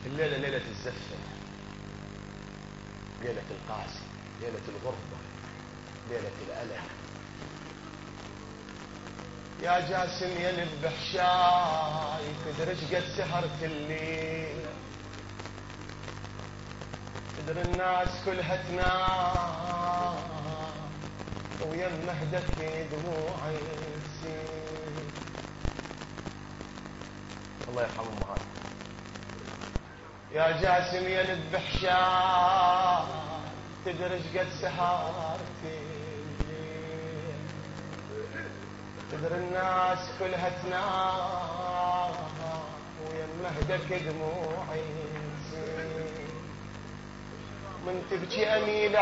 الليلة ليلة الزفة، ليلة القاسي، ليلة الغربة، ليلة الألم. يا جاسم يا نذبح شاي، تدري ايش قد سهرت الليل، تدري الناس كلها تنام ويمه هدك دموعي تسيل. الله يرحم امهاتكم. يا جاسم يا نذبح شاي، تدري ايش قد سهرت الليل، تدري الناس كلها تنام ويمه هدك دموعي تسيل. من تبكي اميل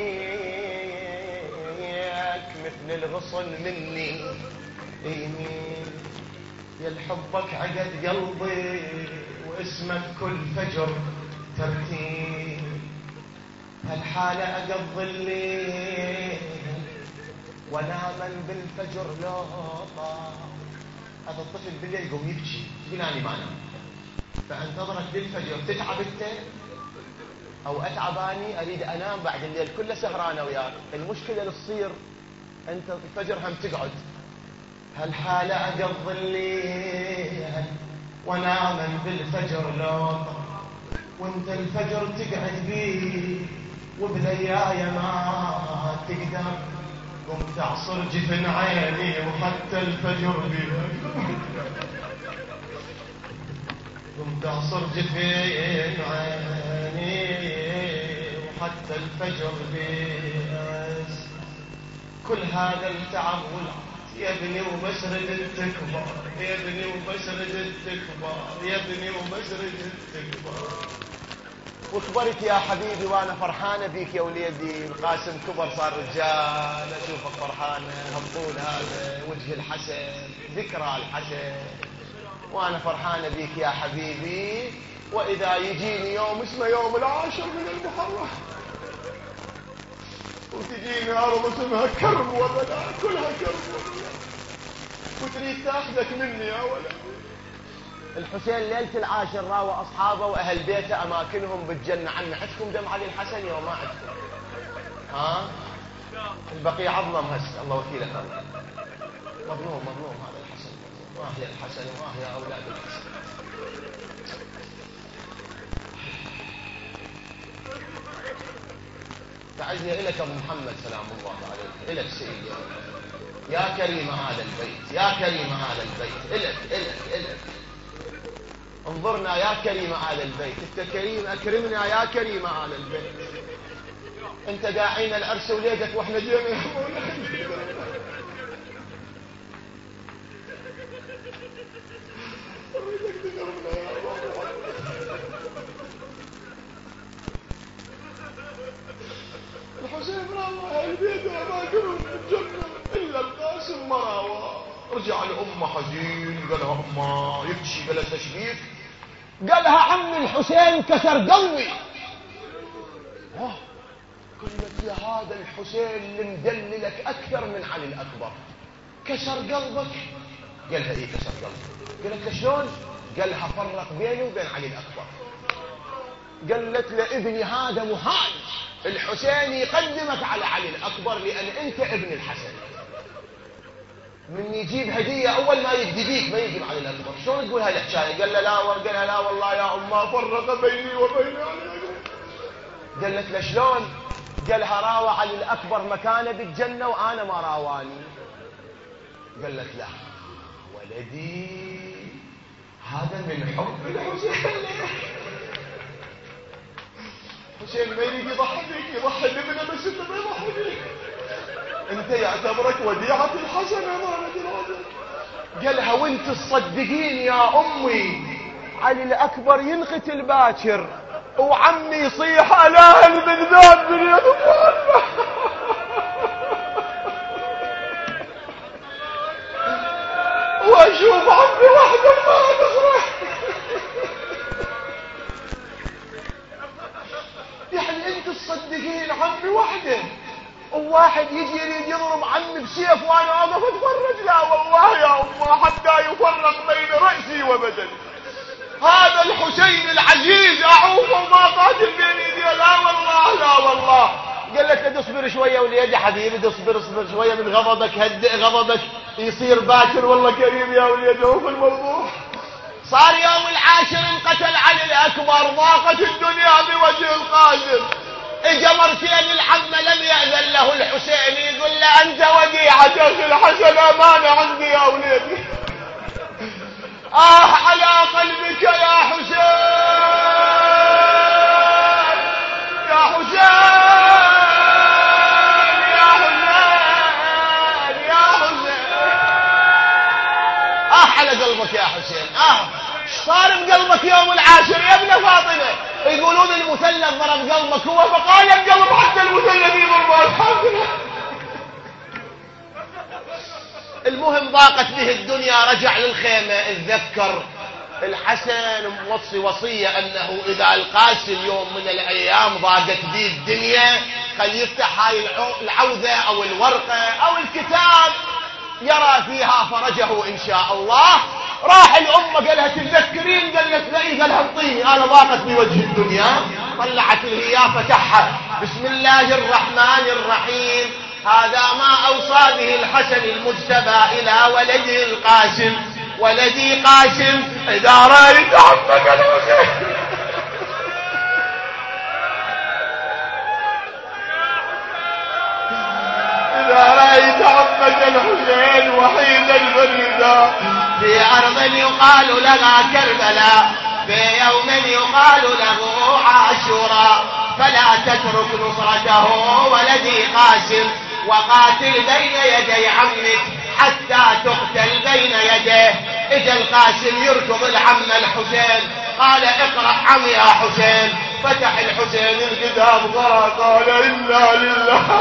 عليك مثل الغصن مني يمين، يا لحبك عقد قلبي واسمك كل فجر ترتيب. هالحالة اقضي الليل واناما بالفجر لو طال. هذا الطفل بالليل يقوم يبكي يقول اني ما انام، فانتظرك للفجر. تتعب انت او اتعب اني اريد انام بعد الليل كله سهرانه وياك. المشكله اللي تصير انت الفجر هم تقعد. هالحاله اقضي الليل وانام بالفجر لو، وانت الفجر تقعد بيه وبليايا ما تقدر. قمت اعصر جفن عيني وحتى الفجر بيه، قمت اعصر جفن عيني حتى الفجر بيأس. كل هذا التعب والعط يا ابني ومسرد تكبر، يا ابني ومسرد تكبر، يا ابني ومسرد تكبر. وكبرت يا حبيبي وانا فرحانه بيك يا وليدي. القاسم كبر صار رجال، اشوفك فرحانه هالطول هذا، وجه الحسن، ذكرى الحسن، وانا فرحانه بيك يا حبيبي. واذا يجيني يوم اسمه يوم 10 من المحرم وتجيني ارض اسمها كرم وبلا، كلها كرم وبلا، وتريد تاخذك مني يا ولد. الحسين ليله 10 راوى اصحابه واهل بيته اماكنهم بالجنه. عمي عندكم دم علي الحسن يوم ما عندكم؟ ها البقيع عظم هسه، الله وكيلك الله. مظلوم مظلوم هذا الحسن، ما هي الحسن وما هي اولاد الحسن. تعزية إلك أبو محمد سلام الله عليك، إلك سيدي يا كريم آل البيت، يا كريم آل البيت، إلك انظرنا يا كريم آل البيت. أنت كريم أكرمنا يا كريم آل البيت. أنت داعينا العرس وليدك وإحنا جينا يا مولانا. الحسين راوى اهل بيته اماكنهم في الجنه الا القاسم ما راوى. رجع لامه حزين، قال لها امه يبكي بلا تشبيك، قال لها عمي الحسين كسر قلبي. قالت يا هذا الحسين اللي مدللك اكثر من علي الاكبر كسر قلبك؟ قال لها ايه كسر قلبي. قالت له شلون؟ قال لها فرق بيني وبين علي الاكبر. قالت له ابني هذا محال، الحسين يقدمك على علي الأكبر لأن أنت ابن الحسن. من يجيب هدية أول ما يجدي بيك ما يجيب علي الأكبر. شلون تقول هاي الحكاية؟ قال له لا، قالها لا والله يا أمه فرق بيني وبين علي الأكبر. قالت له شلون؟ قالها راوى علي الأكبر مكانه بالجنة وأنا ما راواني. قالت لا ولدي هذا من حب الحسين. حسين ما يريد يضحي بيك، يضحي بابنه بس انت ما يضحي بيك. انت يعتبرك وديعة الحسن امانة الرجل. قالها وانت تصدقين يا امي علي الاكبر ينقتل باكر وعمي يصيح اله المذناب من يد امه. واشوف عمي وحده ما تفرح. يعني انت تصدقين عمي وحده وواحد يجي يريد يضرب عمي بسيف وانا اقف اتفرج؟ لا والله يا امه حتى يفرق بين رأسي وبدني. هذا الحسين العزيز اصبر شوية وليدي حبيبي، اصبر شوية من غضبك، هدئ غضبك يصير باكر والله كريم يا وليدي. هو في الموضوع صار يوم العاشر انقتل علي الأكبر، ضاقت الدنيا بوجه القاسم. اجا مرتين الحمى لم يأذن له الحسين، يقول له أنت وديعة أخي الحسن، أمانة عندي يا وليدي. على قلبك يا حسين، يا حسين، يا حسين، يا حسين. على قلبك يا حسين. صار بقلبك يوم العاشر يا ابن فاطمة؟ يقولون المثلث ضرب قلبك هو، فقال القلب حتى المثلث يضرب. المهم ضاقت به الدنيا، رجع للخيمة. اتذكر الحسن موصي وصية أنه إذا القاسم يوم من الأيام ضاقت به الدنيا خل يفتح هاي العوذة أو الورقة أو الكتاب يرى فيها فرجه إن شاء الله. راح الأمة قالها تتذكرين؟ قالت لأي، قالها انطيني أنا ضاقت بوجه الدنيا. طلعت الهياء فتحها، بسم الله الرحمن الرحيم، هذا ما أوصى به الحسن المجتبى إلى ولده القاسم، ولدي قاسم إذا رأيت عمك الحسين إذا رأيت عمك الحسين وحيدا فريدا في أرض يقال لها كربلاء، في يوم يقال له عاشوراء، فلا تترك نصرته ولدي قاسم، وقاتل بين يدي عمك حتى تقتل بين يديه. اجا القاسم يركض العم الحسين، قال اقرأ عمي يا حسين. فتح الحسين الكتاب قرأ، قال إنا لله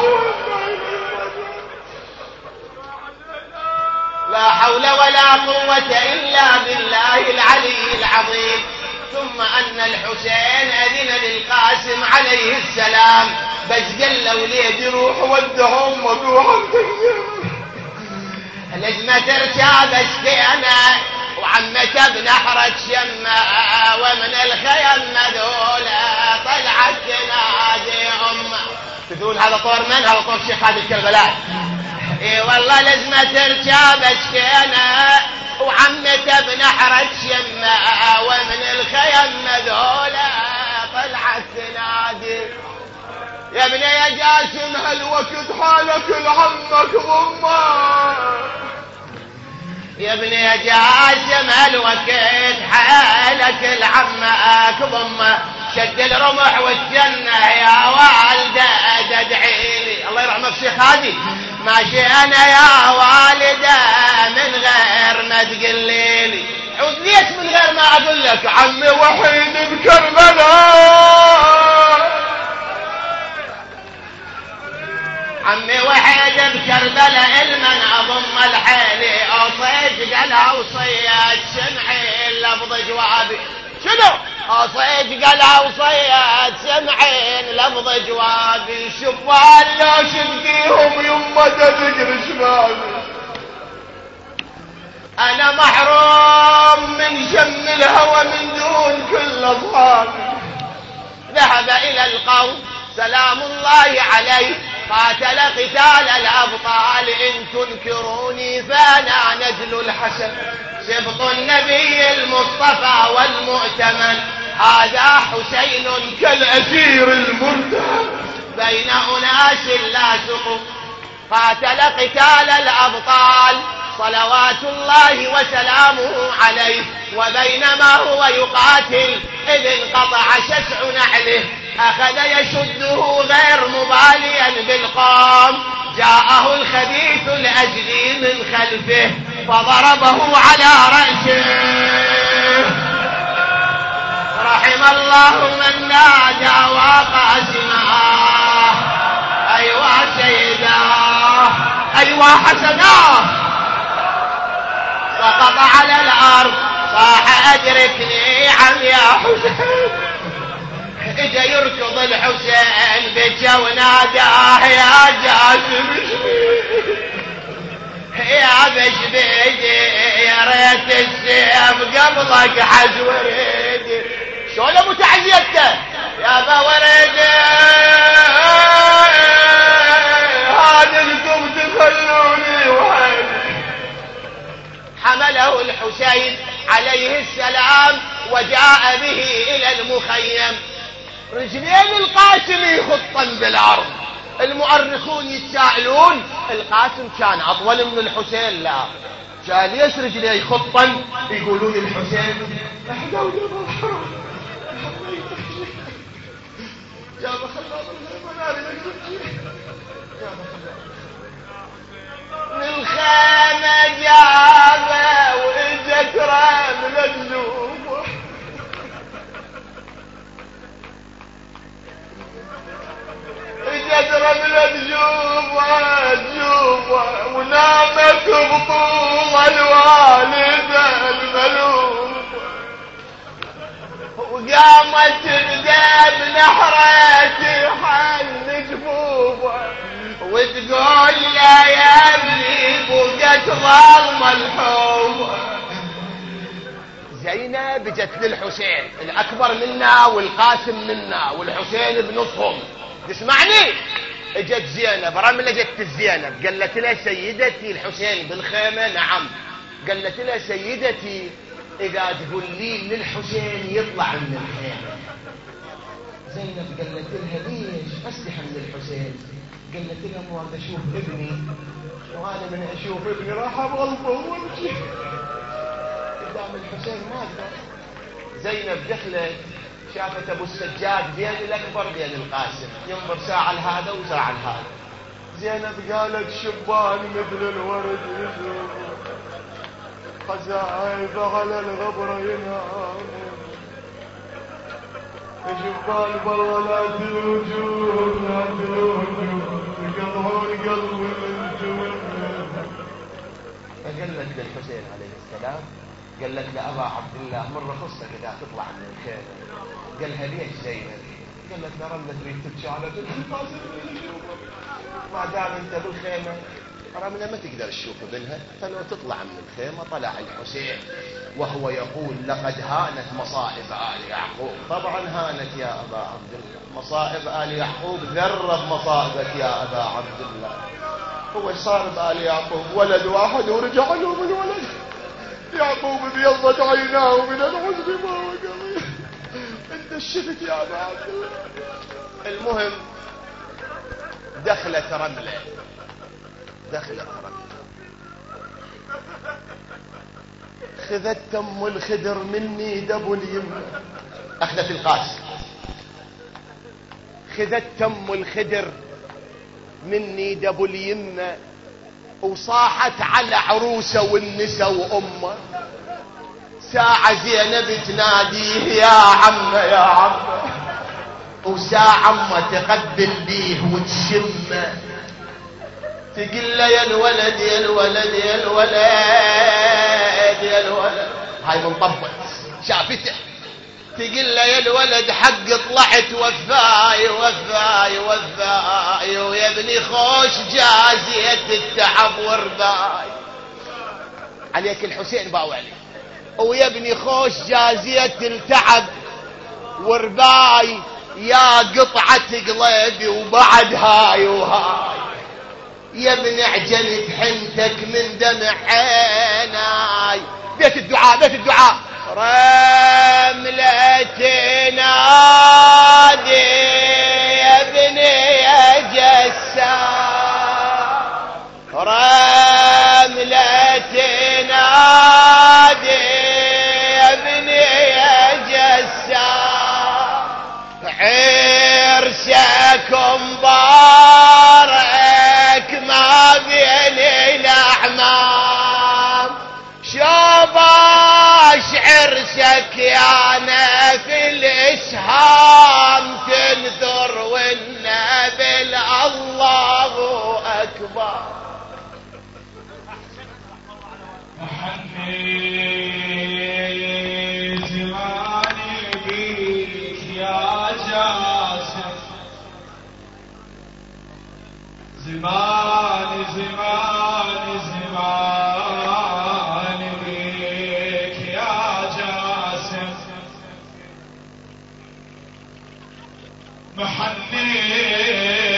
لا حول ولا قوة إلا بالله العلي العظيم. ثم أن الحسين أذن للقاسم عليه السلام، بس قال له وليدي روح ودهم وروح لازم ترجع بسكينة وعمته بنحرة شمة، ومن الخيم مذولة طلعت تنادي أمه. تقول هذا طور من؟ هذا طور الشيخ هذا الكربلاء. اي والله لازم ترجع بسكينة وعمته بنحرة شمة، ومن الخيم مذولة طلعت تنادي يا ابني يا جاسم هالوقت حالك لعمك ضمه، يا ابني يا جاسم هالوقت حالك لعمك ضمه. شد الرمح والجنة يا والدة ادعيلي، الله يرحمك شيخ هادي. ماشي انا يا والدة من غير ما تقليلي. عود ليش من غير ما اقول لك؟ عمي وحيد بكربلاء، عمي وحيد بكربلاء المن اضم الحيلي اصيد قالها وصياد سمعي لفظ جوابي. شنو؟ اصيد قالها وصياد سمعين لفظ جوابي. شبان لا شديهم يمه تذكر شبابي، انا محروم من شم الهوى من دون كل اصحابي. ذهب الى القوم سلام الله عليه، قاتل قتال الأبطال، إن تنكروني فأنا نجل الحسن، سبط النبي المصطفى والمؤتمن، هذا حسين كالأسير المرتهن بين أناس لا سقوا. قاتل قتال الأبطال صلوات الله وسلامه عليه، وبينما هو يقاتل إذ انقطع شسع نعله، أخذ يشده غير مباليا بالقوم، جاءه الخبيث الأجلي من خلفه فضربه على رأسه. رحم الله من نادى وقاسماه، أيوا سيداه، أيوا حسناه. سقط على الأرض صاح أدركني عم يا حسين. اجا يركض الحسين بجا وناداه يا جاسم يا بشبيدي، يا ريت السيف قبضك حز وريدي. شلون ابو تعزيته يا ابا وريدي؟ حمله الحسين عليه السلام وجاء به إلى المخيم. رجلين القاسم يخطن بالأرض. المؤرخون يتساءلون القاسم كان أطول من الحسين؟ لا، كان ليش رجليه يخطن؟ يقولون الحسين من خيمة جابه وإجت رمل النوم، إجت رمل النوم ونامت بطول الوالدة الملوم، وقامت بدم نحرتي حل جفوفه وتقول لا يا ابني بقت ظلم الحب. زينب جت للحسين الأكبر منا والقاسم منا والحسين بنصهم، تسمعني؟ اجت زينب رملة، جت زينب قالت لها سيدتي الحسين بالخيمة. نعم. قالت لها سيدتي إذا تقولين للحسين يطلع من الخيمة. زينب قالت لها ليش أستحي من الحسين؟ قالت لها مو أنا أشوف ابني، وأنا من أشوف ابني راح أبغلطه وامشي قدام الحسين ما أقدر. زينب دخلت شافت أبو السجاد بين الأكبر بين القاسم ينظر ساعة لهذا وساعة لهذا. زينب قالت شبان مثل الورد يشوف خزائف على الغبرة ينام، شبان بالولاد الوجود لا الوجود يقطعون قلبي من جوا. فقالت للحسين عليه السلام، قالت لأبا عبد الله مر خصك إذا تطلع من الخيمة. قالها ليش زينب؟ قالت له رملة تريد تبكي على بنتها، ما دام انت بالخيمة رملة ما تقدر تشوف ابنها، فلو تطلع من الخيمة. طلع الحسين وهو يقول لقد هانت مصائب آل يعقوب. طبعا هانت يا أبا عبد الله، مصائب آل يعقوب ذرة بمصائبك يا أبا عبد الله. هو صار بآل يعقوب ولد واحد ورجع له من ولد. يعقوب ابيضت عيناه من الحزن ما وقضي. انت الشفت يا أبا عبد الله. المهم دخلت رملة خذت ام الخدر مني دب اليمنى. اخذت القاسم، خذت ام الخدر مني دب اليمنى وصاحت على عروسه والنساء وامه. ساعة زينب تناديه يا عمه يا عمه، وساعة امه تقبل بيه وتشمه تقول له يا الولد يا الولد يا الولد يا الولد. هاي منطبط شافته تقول له يا الولد حق طلعت وفاي وفاي وفاي، ويا ابني خوش جازية التعب ورباي. عليك الحسين باوعلي. ويا ابني خوش جازية التعب ورباي، يا قطعة قلبي وبعد هاي وهاي. يا ابن عجنت حنتك من دمع عيناي. بيت الدعاء بيت الدعاء. رملة نادي يا ابني يا جسام، رملة نادي يا ابني يا جسام، عرسك مبارك ما بين الأعمام، شباش عرسك يا نافي الإسهام، تنثر والنبي الله أكبر. محني زماني بيك يا جاسم، زماني زماني زماني بيك يا جاسم، محني